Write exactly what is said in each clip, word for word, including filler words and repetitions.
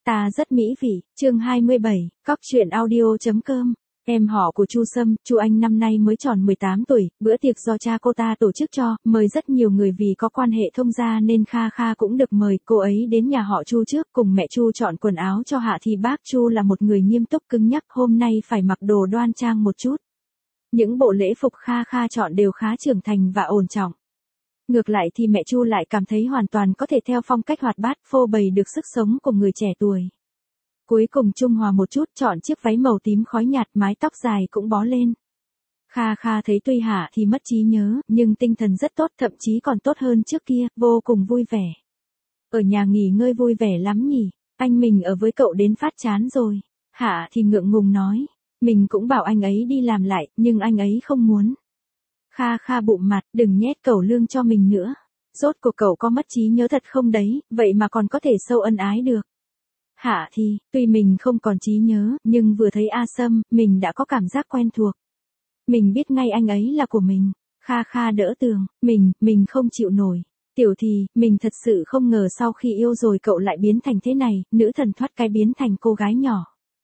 Ta rất mỹ vị, chương hai mươi bảy, cóc truyện audio.com. Em họ của Chu Sâm, Chu Anh năm nay mới tròn mười tám tuổi, bữa tiệc do cha cô ta tổ chức cho, mời rất nhiều người vì có quan hệ thông gia nên Kha Kha cũng được mời. Cô ấy đến nhà họ Chu trước, cùng mẹ Chu chọn quần áo cho Hạ thì bác Chu là một người nghiêm túc cứng nhắc, hôm nay phải mặc đồ đoan trang một chút. Những bộ lễ phục Kha Kha chọn đều khá trưởng thành và ổn trọng. Ngược lại thì mẹ Chu lại cảm thấy hoàn toàn có thể theo phong cách hoạt bát, phô bày được sức sống của người trẻ tuổi. Cuối cùng trung hòa một chút, chọn chiếc váy màu tím khói nhạt, mái tóc dài cũng bó lên. Kha Kha thấy tuy Hạ thì mất trí nhớ, nhưng tinh thần rất tốt, thậm chí còn tốt hơn trước kia, vô cùng vui vẻ. Ở nhà nghỉ ngơi vui vẻ lắm nhỉ, anh mình ở với cậu đến phát chán rồi. Hạ thì ngượng ngùng nói, mình cũng bảo anh ấy đi làm lại, nhưng anh ấy không muốn. Kha Kha bụm mặt, đừng nhét cẩu lương cho mình nữa. Rốt cuộc cậu có mất trí nhớ thật không đấy, vậy mà còn có thể sâu ân ái được. Hạ thì, tuy mình không còn trí nhớ, nhưng vừa thấy A Sâm, mình đã có cảm giác quen thuộc. Mình biết ngay anh ấy là của mình. Kha Kha đỡ tường, mình, mình không chịu nổi. Tiểu thì, mình thật sự không ngờ sau khi yêu rồi cậu lại biến thành thế này, nữ thần thoát cái biến thành cô gái nhỏ.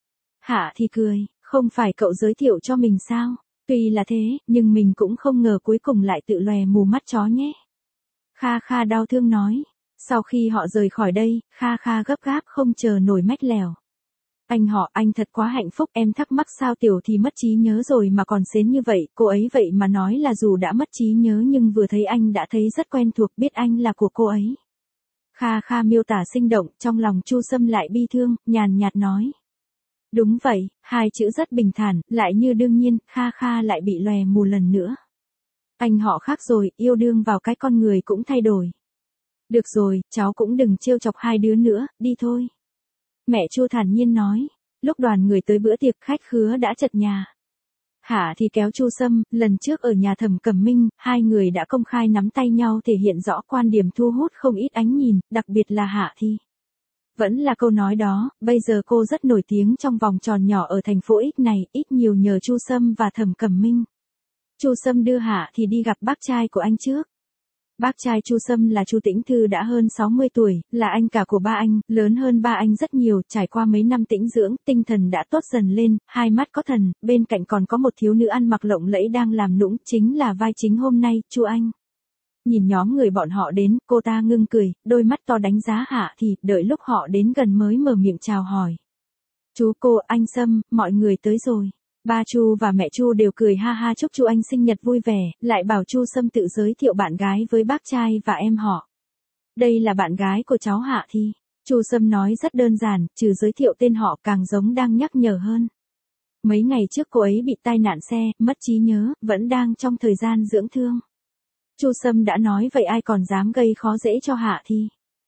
Hạ thì cười, không phải cậu giới thiệu cho mình sao? Tuy là thế, nhưng mình cũng không ngờ cuối cùng lại tự lòe mù mắt chó nhé. Kha Kha đau thương nói. Sau khi họ rời khỏi đây, Kha Kha gấp gáp không chờ nổi mách lèo. Anh họ, anh thật quá hạnh phúc, em thắc mắc sao Tiểu thì mất trí nhớ rồi mà còn xến như vậy, cô ấy vậy mà nói là dù đã mất trí nhớ nhưng vừa thấy anh đã thấy rất quen thuộc, biết anh là của cô ấy. Kha Kha miêu tả sinh động, trong lòng Chu Sâm lại bi thương, nhàn nhạt nói. Đúng vậy, hai chữ rất bình thản, lại như đương nhiên, Kha Kha lại bị lòe mù lần nữa. Anh họ khác rồi, yêu đương vào cái con người cũng thay đổi. Được rồi, cháu cũng đừng trêu chọc hai đứa nữa, đi thôi. Mẹ Chu thản nhiên nói, lúc đoàn người tới bữa tiệc khách khứa đã chật nhà. Hạ thì kéo Chu Sâm, lần trước ở nhà Thẩm Cẩm Minh, hai người đã công khai nắm tay nhau thể hiện rõ quan điểm thu hút không ít ánh nhìn, đặc biệt là Hạ thì. Vẫn là câu nói đó, bây giờ cô rất nổi tiếng trong vòng tròn nhỏ ở thành phố X này, ít nhiều nhờ Chu Sâm và Thẩm Cẩm Minh. Chu Sâm đưa Hạ thì đi gặp bác trai của anh trước. Bác trai Chu Sâm là Chu Tĩnh Thư đã hơn sáu mươi tuổi, là anh cả của ba anh, lớn hơn ba anh rất nhiều, trải qua mấy năm tĩnh dưỡng, tinh thần đã tốt dần lên, hai mắt có thần, bên cạnh còn có một thiếu nữ ăn mặc lộng lẫy đang làm nũng, chính là vai chính hôm nay, Chu Anh. Nhìn nhóm người bọn họ đến, cô ta ngưng cười, đôi mắt to đánh giá Hạ thì, đợi lúc họ đến gần mới mở miệng chào hỏi. Chú cô, anh Sâm, mọi người tới rồi. Ba Chu và mẹ Chu đều cười ha ha chúc Chu Anh sinh nhật vui vẻ, lại bảo Chu Sâm tự giới thiệu bạn gái với bác trai và em họ. Đây là bạn gái của cháu Hạ thì. Chu Sâm nói rất đơn giản, trừ giới thiệu tên họ càng giống đang nhắc nhở hơn. Mấy ngày trước cô ấy bị tai nạn xe, mất trí nhớ, vẫn đang trong thời gian dưỡng thương. Chu Sâm đã nói vậy ai còn dám gây khó dễ cho Hạ thì.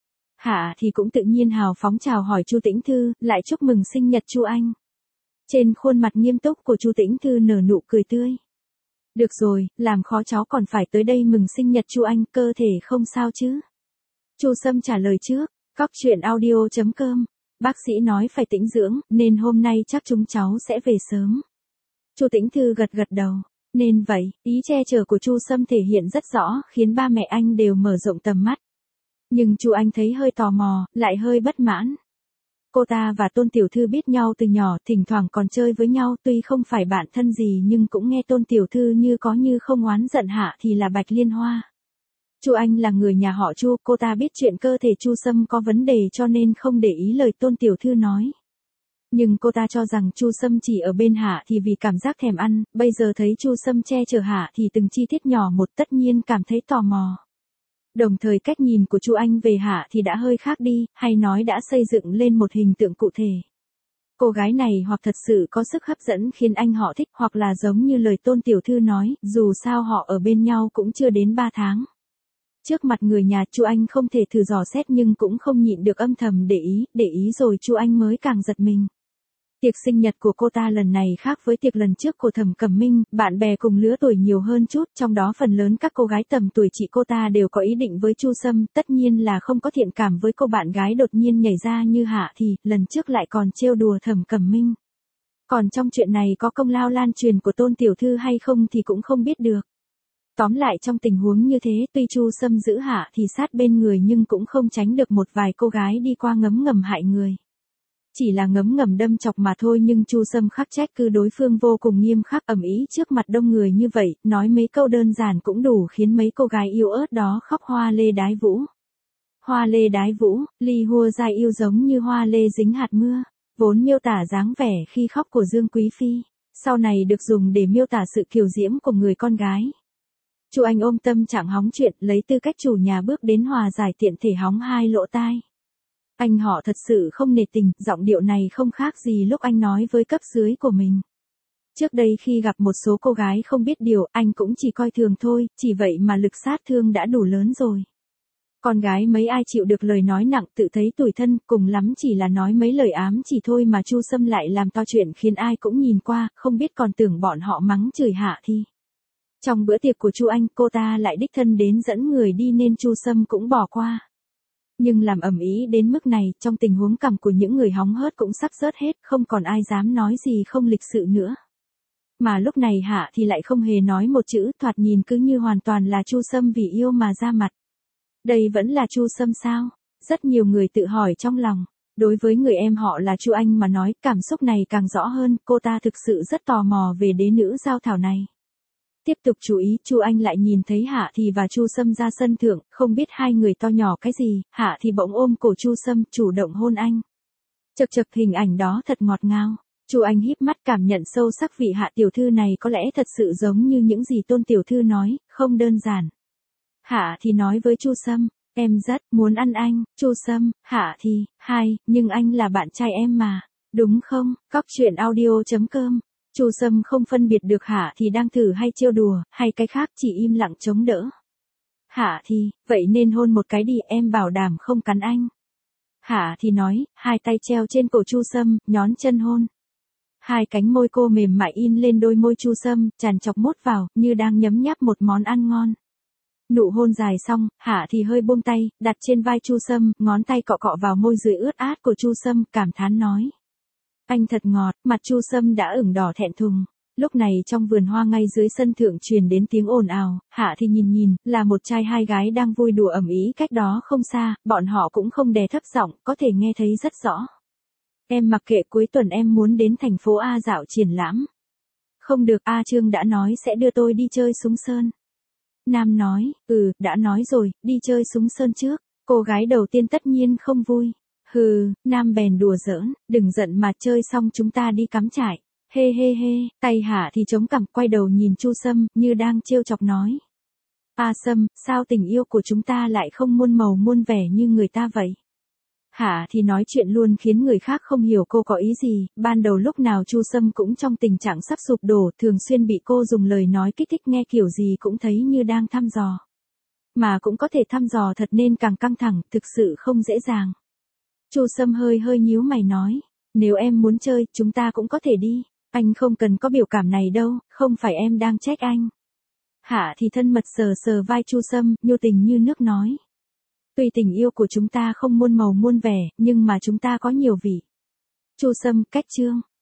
Hạ thì cũng tự nhiên hào phóng chào hỏi Chu Tĩnh Thư, lại chúc mừng sinh nhật Chu Anh. Trên khuôn mặt nghiêm túc của Chu Tĩnh Thư nở nụ cười tươi. Được rồi, làm khó cháu còn phải tới đây mừng sinh nhật Chu Anh, cơ thể không sao chứ? Chu Sâm trả lời trước, cóc truyện audio.com. Bác sĩ nói phải tĩnh dưỡng, nên hôm nay chắc chúng cháu sẽ về sớm. Chu Tĩnh Thư gật gật đầu. Nên vậy, ý che chở của Chu Sâm thể hiện rất rõ, khiến ba mẹ anh đều mở rộng tầm mắt. Nhưng Chu Anh thấy hơi tò mò, lại hơi bất mãn. Cô ta và Tôn Tiểu Thư biết nhau từ nhỏ, thỉnh thoảng còn chơi với nhau, tuy không phải bạn thân gì nhưng cũng nghe Tôn Tiểu Thư như có như không oán giận Hạ thì là Bạch Liên Hoa. Chu Anh là người nhà họ Chu, cô ta biết chuyện cơ thể Chu Sâm có vấn đề cho nên không để ý lời Tôn Tiểu Thư nói. Nhưng cô ta cho rằng Chu Sâm chỉ ở bên Hạ thì vì cảm giác thèm ăn, bây giờ thấy Chu Sâm che chở Hạ thì từng chi tiết nhỏ một tất nhiên cảm thấy tò mò. Đồng thời cách nhìn của Chu Anh về Hạ thì đã hơi khác đi, hay nói đã xây dựng lên một hình tượng cụ thể. Cô gái này hoặc thật sự có sức hấp dẫn khiến anh họ thích, hoặc là giống như lời Tôn Tiểu Thư nói, dù sao họ ở bên nhau cũng chưa đến ba tháng. Trước mặt người nhà Chu Anh không thể thử dò xét nhưng cũng không nhịn được âm thầm để ý, để ý rồi Chu Anh mới càng giật mình. Tiệc sinh nhật của cô ta lần này khác với tiệc lần trước của Thẩm Cẩm Minh, bạn bè cùng lứa tuổi nhiều hơn chút, trong đó phần lớn các cô gái tầm tuổi chị cô ta đều có ý định với Chu Sâm, tất nhiên là không có thiện cảm với cô bạn gái đột nhiên nhảy ra như Hạ thì, lần trước lại còn trêu đùa Thẩm Cẩm Minh. Còn trong chuyện này có công lao lan truyền của Tôn Tiểu Thư hay không thì cũng không biết được. Tóm lại trong tình huống như thế, tuy Chu Sâm giữ Hạ thì sát bên người nhưng cũng không tránh được một vài cô gái đi qua ngấm ngầm hại người. Chỉ là ngấm ngầm đâm chọc mà thôi, nhưng Chu Sâm khắc trách cứ đối phương vô cùng nghiêm khắc, ầm ĩ trước mặt đông người như vậy, nói mấy câu đơn giản cũng đủ khiến mấy cô gái yếu ớt đó khóc hoa lê đái vũ. Hoa lê đái vũ, ly hua dai yêu giống như hoa lê dính hạt mưa, vốn miêu tả dáng vẻ khi khóc của Dương Quý Phi, sau này được dùng để miêu tả sự kiều diễm của người con gái. Chu Anh ôm tâm trạng hóng chuyện, lấy tư cách chủ nhà bước đến hòa giải tiện thể hóng hai lỗ tai. Anh họ thật sự không nể tình, giọng điệu này không khác gì lúc anh nói với cấp dưới của mình. Trước đây khi gặp một số cô gái không biết điều, anh cũng chỉ coi thường thôi, chỉ vậy mà lực sát thương đã đủ lớn rồi. Con gái mấy ai chịu được lời nói nặng, tự thấy tủi thân, cùng lắm chỉ là nói mấy lời ám chỉ thôi mà Chu Sâm lại làm to chuyện khiến ai cũng nhìn qua, không biết còn tưởng bọn họ mắng chửi Hạ Thi. Trong bữa tiệc của Chu Anh, cô ta lại đích thân đến dẫn người đi nên Chu Sâm cũng bỏ qua. Nhưng làm ầm ĩ đến mức này, trong tình huống cằm của những người hóng hớt cũng sắp rớt hết, không còn ai dám nói gì không lịch sự nữa. Mà lúc này Hạ thì lại không hề nói một chữ, thoạt nhìn cứ như hoàn toàn là Chu Sâm vì yêu mà ra mặt. Đây vẫn là Chu Sâm sao? Rất nhiều người tự hỏi trong lòng. Đối với người em họ là Chu Anh mà nói, cảm xúc này càng rõ hơn, cô ta thực sự rất tò mò về đế nữ giao thảo này. Tiếp tục chú ý, Chu Anh lại nhìn thấy Hạ Thì và Chu Sâm ra sân thượng, không biết hai người to nhỏ cái gì, Hạ Thì bỗng ôm cổ Chu Sâm, chủ động hôn anh. Chật chật, hình ảnh đó thật ngọt ngào. Chu Anh híp mắt cảm nhận sâu sắc vị Hạ tiểu thư này có lẽ thật sự giống như những gì Tôn tiểu thư nói, không đơn giản. Hạ Thì nói với Chu Sâm, em rất muốn ăn anh. Chu Sâm, Hạ Thì, hai, nhưng anh là bạn trai em mà, đúng không? Cóc truyện audio chấm com. Chu Sâm không phân biệt được Hạ Thì đang thử hay trêu đùa, hay cái khác, chỉ im lặng chống đỡ. Hạ Thì, vậy nên hôn một cái đi, em bảo đảm không cắn anh. Hạ Thì nói, hai tay treo trên cổ Chu Sâm, nhón chân hôn. Hai cánh môi cô mềm mại in lên đôi môi Chu Sâm, tràn chọc mốt vào, như đang nhấm nháp một món ăn ngon. Nụ hôn dài xong, Hạ Thì hơi buông tay, đặt trên vai Chu Sâm, ngón tay cọ cọ vào môi dưới ướt át của Chu Sâm, cảm thán nói. Anh thật ngọt, mặt Chu Sâm đã ửng đỏ thẹn thùng. Lúc này trong vườn hoa ngay dưới sân thượng truyền đến tiếng ồn ào, Hạ Thì nhìn nhìn, là một trai hai gái đang vui đùa ầm ĩ cách đó không xa, bọn họ cũng không đè thấp giọng, có thể nghe thấy rất rõ. Em mặc kệ, cuối tuần em muốn đến thành phố A dạo triển lãm. Không được, A Trương đã nói sẽ đưa tôi đi chơi súng sơn. Nam nói, ừ, đã nói rồi, đi chơi súng sơn trước. Cô gái đầu tiên tất nhiên không vui. Hừ, Nam bèn đùa giỡn, đừng giận mà, chơi xong chúng ta đi cắm trại. Hê hê hê, tay Hạ Thì chống cằm, quay đầu nhìn Chu Sâm, như đang trêu chọc nói. A Sâm, sao tình yêu của chúng ta lại không muôn màu muôn vẻ như người ta vậy? Hạ Thì nói chuyện luôn khiến người khác không hiểu cô có ý gì, ban đầu lúc nào Chu Sâm cũng trong tình trạng sắp sụp đổ, thường xuyên bị cô dùng lời nói kích thích, nghe kiểu gì cũng thấy như đang thăm dò. Mà cũng có thể thăm dò thật nên càng căng thẳng, thực sự không dễ dàng. Chu Sâm hơi hơi nhíu mày nói, nếu em muốn chơi, chúng ta cũng có thể đi, anh không cần có biểu cảm này đâu, không phải em đang trách anh. Hạ Thì thân mật sờ sờ vai Chu Sâm, nhu tình như nước nói. Tuy tình yêu của chúng ta không muôn màu muôn vẻ, nhưng mà chúng ta có nhiều vị. Chu Sâm, cách chương.